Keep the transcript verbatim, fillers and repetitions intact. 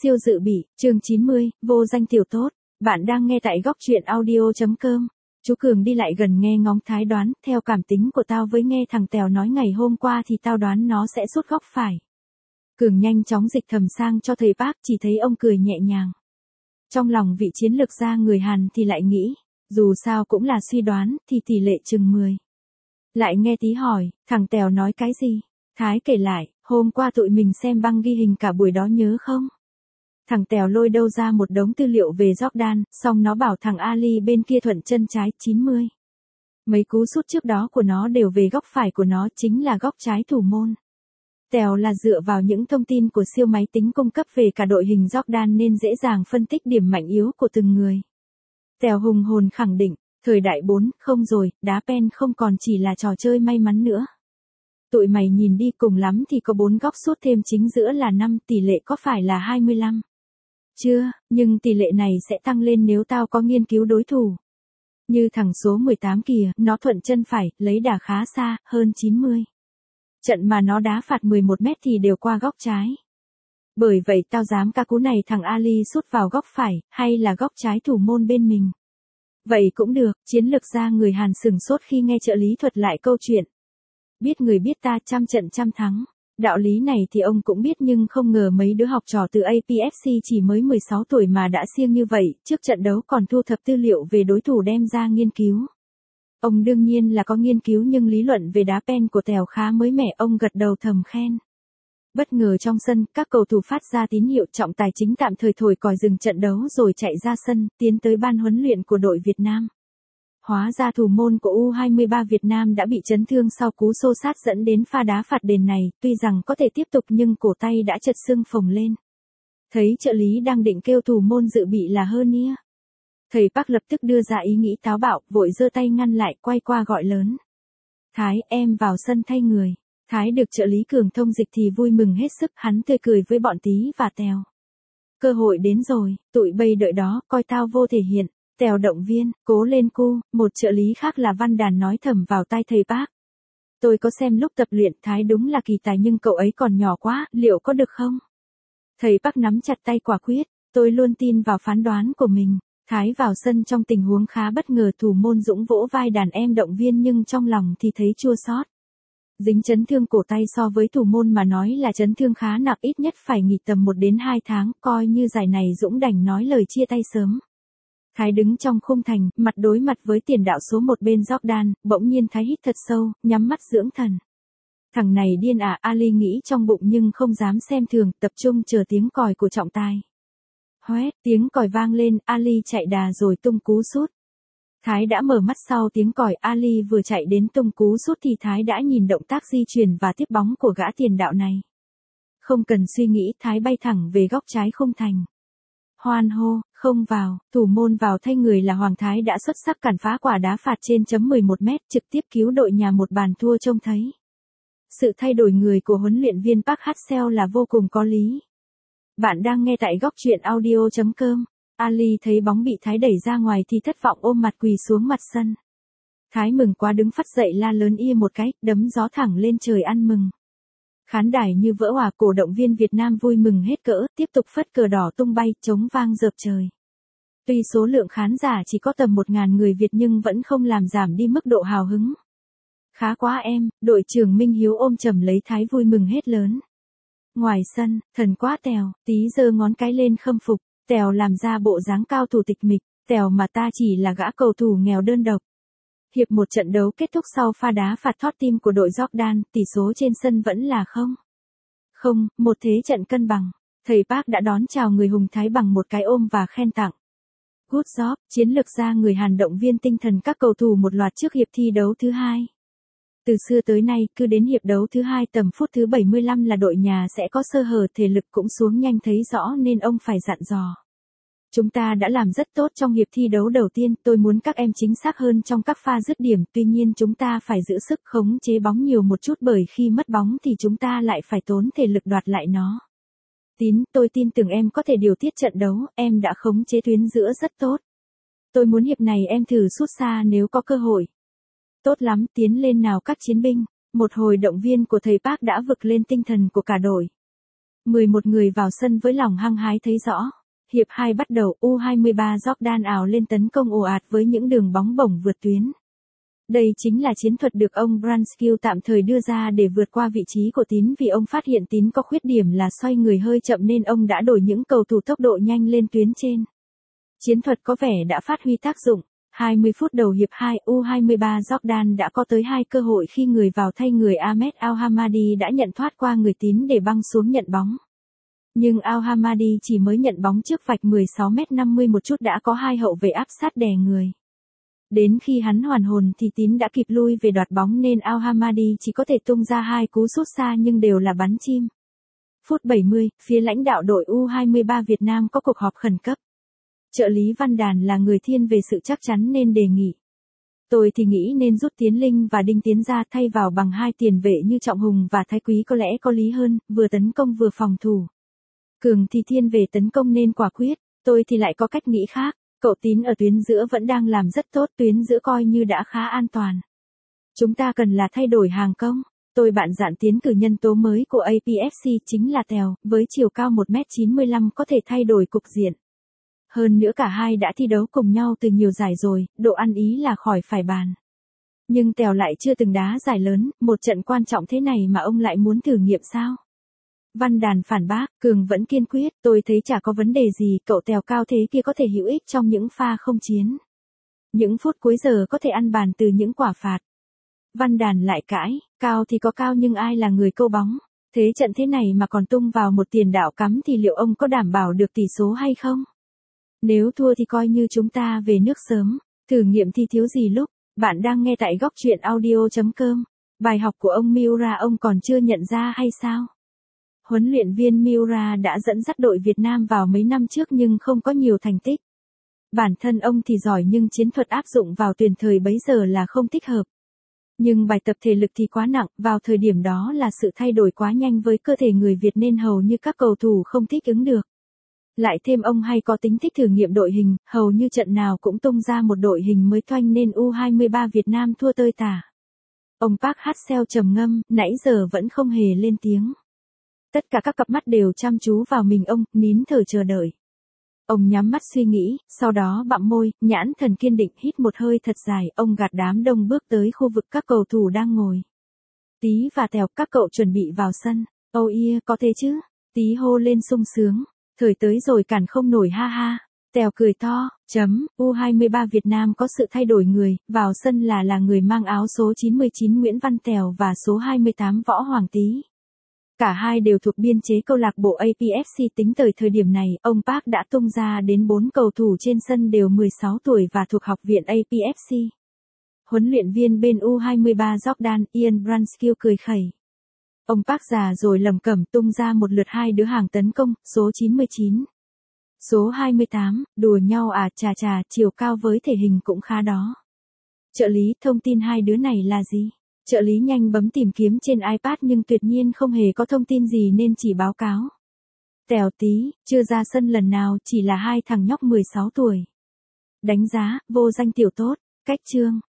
Siêu dự bị, chương chín mươi, vô danh tiểu tốt. Bạn đang nghe tại góc truyện audio.com. Chú Cường đi lại gần nghe ngóng Thái đoán, theo cảm tính của tao với nghe thằng Tèo nói ngày hôm qua thì tao đoán nó sẽ sút góc phải. Cường nhanh chóng dịch thầm sang cho thầy bác, chỉ thấy ông cười nhẹ nhàng. Trong lòng vị chiến lược gia người Hàn thì lại nghĩ, dù sao cũng là suy đoán thì tỷ lệ chừng mười. Lại nghe tí hỏi, thằng Tèo nói cái gì? Thái kể lại, hôm qua tụi mình xem băng ghi hình cả buổi đó nhớ không? Thằng Tèo lôi đâu ra một đống tư liệu về Jordan, xong nó bảo thằng Ali bên kia thuận chân trái chín mươi. Mấy cú sút trước đó của nó đều về góc phải của nó, chính là góc trái thủ môn. Tèo là dựa vào những thông tin của siêu máy tính cung cấp về cả đội hình Jordan nên dễ dàng phân tích điểm mạnh yếu của từng người. Tèo hùng hồn khẳng định, thời đại bốn không rồi, đá pen không còn chỉ là trò chơi may mắn nữa. Tụi mày nhìn đi, cùng lắm thì có bốn góc sút thêm chính giữa là năm, tỷ lệ có phải là hai mươi lăm? Chưa, nhưng tỷ lệ này sẽ tăng lên nếu tao có nghiên cứu đối thủ. Như thằng số mười tám kìa, nó thuận chân phải, lấy đà khá xa, hơn chín mươi. Trận mà nó đá phạt mười một mét thì đều qua góc trái. Bởi vậy tao dám ca cú này thằng Ali sút vào góc phải, hay là góc trái thủ môn bên mình. Vậy cũng được, chiến lược gia người Hàn sửng sốt khi nghe trợ lý thuật lại câu chuyện. Biết người biết ta, trăm trận trăm thắng. Đạo lý này thì ông cũng biết, nhưng không ngờ mấy đứa học trò từ a pê ép xê chỉ mới mười sáu tuổi mà đã siêng như vậy, trước trận đấu còn thu thập tư liệu về đối thủ đem ra nghiên cứu. Ông đương nhiên là có nghiên cứu, nhưng lý luận về đá pen của Tèo khá mới mẻ, ông gật đầu thầm khen. Bất ngờ trong sân, các cầu thủ phát ra tín hiệu, trọng tài chính tạm thời thổi còi dừng trận đấu rồi chạy ra sân, tiến tới ban huấn luyện của đội Việt Nam. Hóa ra thủ môn của u hai mươi ba Việt Nam đã bị chấn thương sau cú xô sát dẫn đến pha đá phạt đền này, tuy rằng có thể tiếp tục nhưng cổ tay đã chật xương phồng lên. Thấy trợ lý đang định kêu thủ môn dự bị là hernia. Thầy Park lập tức đưa ra ý nghĩ táo bạo, vội giơ tay ngăn lại, quay qua gọi lớn. Thái, em vào sân thay người. Thái được trợ lý Cường thông dịch thì vui mừng hết sức, hắn tươi cười với bọn Tí và Tèo. Cơ hội đến rồi, tụi bây đợi đó, coi tao vô thể hiện. Tèo động viên, cố lên cu, một trợ lý khác là Văn Đàn nói thầm vào tai thầy Park. Tôi có xem lúc tập luyện, Thái đúng là kỳ tài nhưng cậu ấy còn nhỏ quá, liệu có được không? Thầy Park nắm chặt tay quả quyết, tôi luôn tin vào phán đoán của mình. Thái vào sân trong tình huống khá bất ngờ, thủ môn Dũng vỗ vai đàn em động viên nhưng trong lòng thì thấy chua xót. Dính chấn thương cổ tay so với thủ môn mà nói là chấn thương khá nặng, ít nhất phải nghỉ tầm một đến hai tháng, coi như giải này Dũng đành nói lời chia tay sớm. Thái đứng trong khung thành, mặt đối mặt với tiền đạo số một bên Jordan, bỗng nhiên Thái hít thật sâu, nhắm mắt dưỡng thần. Thằng này điên à, Ali nghĩ trong bụng nhưng không dám xem thường, tập trung chờ tiếng còi của trọng tài. Hoét, tiếng còi vang lên, Ali chạy đà rồi tung cú sút. Thái đã mở mắt sau tiếng còi, Ali vừa chạy đến tung cú sút thì Thái đã nhìn động tác di chuyển và tiếp bóng của gã tiền đạo này. Không cần suy nghĩ, Thái bay thẳng về góc trái khung thành. Hoan hô, không vào, thủ môn vào thay người là Hoàng Thái đã xuất sắc cản phá quả đá phạt trên chấm mười một mét, trực tiếp cứu đội nhà một bàn thua trông thấy. Sự thay đổi người của huấn luyện viên Park Hang-seo là vô cùng có lý. Bạn đang nghe tại góc truyện audio.com. Ali thấy bóng bị Thái đẩy ra ngoài thì thất vọng ôm mặt quỳ xuống mặt sân. Thái mừng quá đứng phắt dậy la lớn ia một cái, đấm gió thẳng lên trời ăn mừng. Khán đài như vỡ òa, cổ động viên Việt Nam vui mừng hết cỡ, tiếp tục phất cờ đỏ tung bay, trống vang rợp trời. Tuy số lượng khán giả chỉ có tầm một ngàn người Việt nhưng vẫn không làm giảm đi mức độ hào hứng. Khá quá em, đội trưởng Minh Hiếu ôm chầm lấy Thái vui mừng hết lớn. Ngoài sân, thần quá Tèo, Tí giơ ngón cái lên khâm phục, Tèo làm ra bộ dáng cao thủ tịch mịch, Tèo mà ta chỉ là gã cầu thủ nghèo đơn độc. Hiệp một trận đấu kết thúc sau pha đá phạt thót tim của đội Jordan, tỷ số trên sân vẫn là không. Không, một thế trận cân bằng. Thầy Park đã đón chào người hùng Thái bằng một cái ôm và khen tặng. Good job, chiến lược gia người Hàn động viên tinh thần các cầu thủ một loạt trước hiệp thi đấu thứ hai. Từ xưa tới nay, cứ đến hiệp đấu thứ hai tầm phút thứ bảy mươi lăm là đội nhà sẽ có sơ hở, thể lực cũng xuống nhanh thấy rõ nên ông phải dặn dò. Chúng ta đã làm rất tốt trong hiệp thi đấu đầu tiên, tôi muốn các em chính xác hơn trong các pha dứt điểm, tuy nhiên chúng ta phải giữ sức khống chế bóng nhiều một chút bởi khi mất bóng thì chúng ta lại phải tốn thể lực đoạt lại nó. Tín, tôi tin tưởng em có thể điều tiết trận đấu, em đã khống chế tuyến giữa rất tốt. Tôi muốn hiệp này em thử sút xa nếu có cơ hội. Tốt lắm, tiến lên nào các chiến binh. Một hồi động viên của thầy Park đã vực lên tinh thần của cả đội. mười một người vào sân với lòng hăng hái thấy rõ. Hiệp hai bắt đầu, U hai mươi ba Jordan ào lên tấn công ồ ạt với những đường bóng bổng vượt tuyến. Đây chính là chiến thuật được ông Brunskill tạm thời đưa ra để vượt qua vị trí của Tín, vì ông phát hiện Tín có khuyết điểm là xoay người hơi chậm nên ông đã đổi những cầu thủ tốc độ nhanh lên tuyến trên. Chiến thuật có vẻ đã phát huy tác dụng. hai mươi phút đầu hiệp hai, U hai mươi ba Jordan đã có tới hai cơ hội khi người vào thay người Ahmed Al-Hamadi đã nhận thoát qua người Tín để băng xuống nhận bóng. Nhưng Al-Hamadi chỉ mới nhận bóng trước vạch mười sáu mét năm mươi một chút đã có hai hậu vệ áp sát đè người. Đến khi hắn hoàn hồn thì Tín đã kịp lui về đoạt bóng nên Al-Hamadi chỉ có thể tung ra hai cú sút xa nhưng đều là bắn chim. Phút bảy mươi, phía lãnh đạo đội U hai mươi ba Việt Nam có cuộc họp khẩn cấp. Trợ lý Văn Đàn là người thiên về sự chắc chắn nên đề nghị. Tôi thì nghĩ nên rút Tiến Linh và Đinh Tiến ra thay vào bằng hai tiền vệ như Trọng Hùng và Thái Quý có lẽ có lý hơn, vừa tấn công vừa phòng thủ. Cường thì thiên về tấn công nên quả quyết, tôi thì lại có cách nghĩ khác. Cậu Tín ở tuyến giữa vẫn đang làm rất tốt, tuyến giữa coi như đã khá an toàn. Chúng ta cần là thay đổi hàng công. Tôi bạn dạn tiến cử nhân tố mới của a pê ép xê chính là Tèo, với chiều cao một mét chín mươi lăm có thể thay đổi cục diện. Hơn nữa cả hai đã thi đấu cùng nhau từ nhiều giải rồi, độ ăn ý là khỏi phải bàn. Nhưng Tèo lại chưa từng đá giải lớn, một trận quan trọng thế này mà ông lại muốn thử nghiệm sao? Văn Đàn phản bác, Cường vẫn kiên quyết, tôi thấy chả có vấn đề gì, cậu Tèo cao thế kia có thể hữu ích trong những pha không chiến. Những phút cuối giờ có thể ăn bàn từ những quả phạt. Văn Đàn lại cãi, cao thì có cao nhưng ai là người câu bóng, thế trận thế này mà còn tung vào một tiền đạo cắm thì liệu ông có đảm bảo được tỷ số hay không? Nếu thua thì coi như chúng ta về nước sớm, thử nghiệm thì thiếu gì lúc. Bạn đang nghe tại góc truyện audio chấm com. Bài học của ông Miura ông còn chưa nhận ra hay sao? Huấn luyện viên Miura đã dẫn dắt đội Việt Nam vào mấy năm trước nhưng không có nhiều thành tích. Bản thân ông thì giỏi nhưng chiến thuật áp dụng vào tuyển thời bấy giờ là không thích hợp. Nhưng bài tập thể lực thì quá nặng, vào thời điểm đó là sự thay đổi quá nhanh với cơ thể người Việt nên hầu như các cầu thủ không thích ứng được. Lại thêm ông hay có tính thích thử nghiệm đội hình, hầu như trận nào cũng tung ra một đội hình mới toanh nên U hai mươi ba Việt Nam thua tơi tả. Ông Park Hang-seo trầm ngâm, nãy giờ vẫn không hề lên tiếng. Tất cả các cặp mắt đều chăm chú vào mình ông, nín thở chờ đợi. Ông nhắm mắt suy nghĩ, sau đó bặm môi, nhãn thần kiên định hít một hơi thật dài, ông gạt đám đông bước tới khu vực các cầu thủ đang ngồi. Tí và Tèo, các cậu chuẩn bị vào sân. Oh yeah, có thế chứ? Tí hô lên sung sướng. Thời tới rồi cản không nổi ha ha. Tèo cười to, chấm, U hai mươi ba Việt Nam có sự thay đổi người, vào sân là là người mang áo số chín mươi chín Nguyễn Văn Tèo và số hai mươi tám Võ Hoàng Tý. Cả hai đều thuộc biên chế câu lạc bộ a pê ép xê tính tới thời điểm này, ông Park đã tung ra đến bốn cầu thủ trên sân đều mười sáu tuổi và thuộc học viện a pê ép xê. Huấn luyện viên bên U hai mươi ba Jordan, Ian Brunskill cười khẩy. Ông Park già rồi lầm cẩm tung ra một lượt hai đứa hàng tấn công, số chín mươi chín. Số hai mươi tám, đùa nhau à, chà chà, chiều cao với thể hình cũng khá đó. Trợ lý, thông tin hai đứa này là gì? Trợ lý nhanh bấm tìm kiếm trên iPad nhưng tuyệt nhiên không hề có thông tin gì nên chỉ báo cáo. Tèo Tí, chưa ra sân lần nào, chỉ là hai thằng nhóc mười sáu tuổi. Đánh giá, vô danh tiểu tốt, cách chương.